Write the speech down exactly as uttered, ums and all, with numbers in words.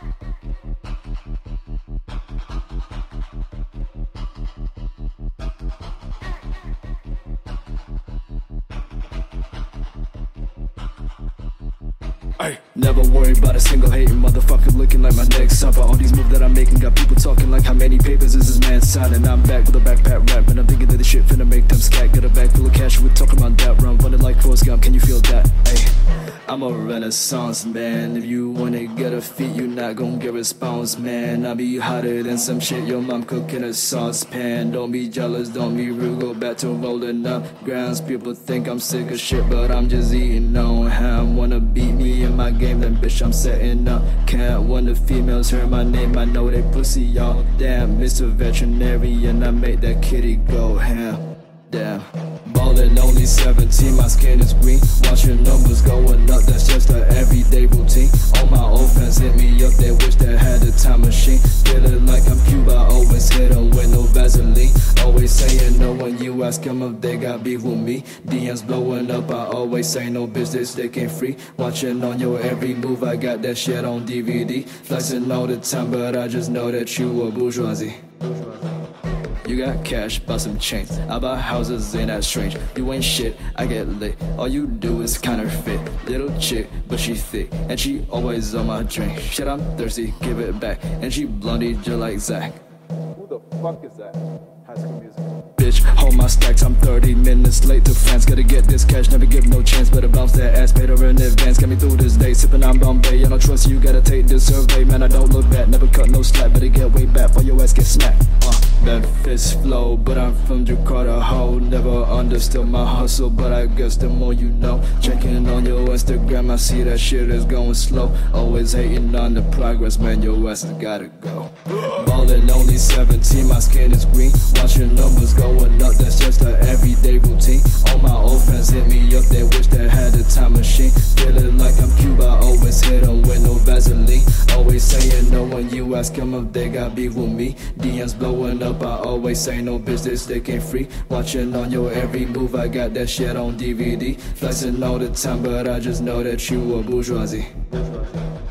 Ay, never worry about a single hating motherfucker looking like my next suffer. All these moves that I'm making got people talking like how many papers is this man signing. I'm back with a backpack rap and I'm thinking that this shit finna make them scat. Got a bag full of cash, we're talking about that run, running like Forrest Gump, can you feel that? Ay, I'm a renaissance man. If you wanna get a feat, you not gon' get response, man. I be hotter than some shit your mom cooking a saucepan. Don't be jealous, don't be rude, go back to rolling up grams. People think I'm sick of shit, but I'm just eating on ham. Wanna beat me in my game, then bitch I'm setting up camp. When the females hear my name, I know they pussy, y'all. Damn, Mister Veterinarian, I make that kitty go ham. Damn. Ballin' only seventeen, my skin is green. Watch your numbers going up, that's just an everyday routine. All my old fans hit me up, they wish they had a time machine. Feeling like I'm Cuba, always hit them with no Vaseline. Always saying no when you ask them if they got beef with me. D Ms blowing up, I always say no bitch, they sticking free. Watching on your every move, I got that shit on D V D. Flexing all the time, but I just know that you a bourgeoisie. You got cash, buy some chains. I buy houses, ain't that strange. You ain't shit, I get lit. All you do is counterfeit. Little chick, but she thick, and she always on my drink. Shit, I'm thirsty, give it back. And she blondie just like Zach. Who the fuck is that? High School Musical. Bitch, hold my stacks, I'm thirty minutes late to France. Gotta get this cash, never give no chance. Better bounce that ass, paid her in advance. Get me through this day, sippin' on Bombay. I don't trust you, gotta take this survey. Man, I don't look bad, never cut no slack. Better get way back, or your ass get smacked. uh. Bad fist flow, but I'm from Jakarta, ho. Never understood my hustle, but I guess the more you know. Checking on your Instagram, I see that shit is going slow. Always hating on the progress, man, your ass has gotta go. Ballin' only seventeen, my skin is green. Watch your numbers going up, that's just an everyday routine. All my old friends hit me up, they wish they had a time machine. Feeling like I'm Cuba, always hit them with no Vaseline. Always saying no when you ask them if they got beef with me. D Ms blowing up, I always say no business, they can't free. Watching on your every move, I got that shit on D V D. Flexing all the time, but I just know that you a bourgeoisie.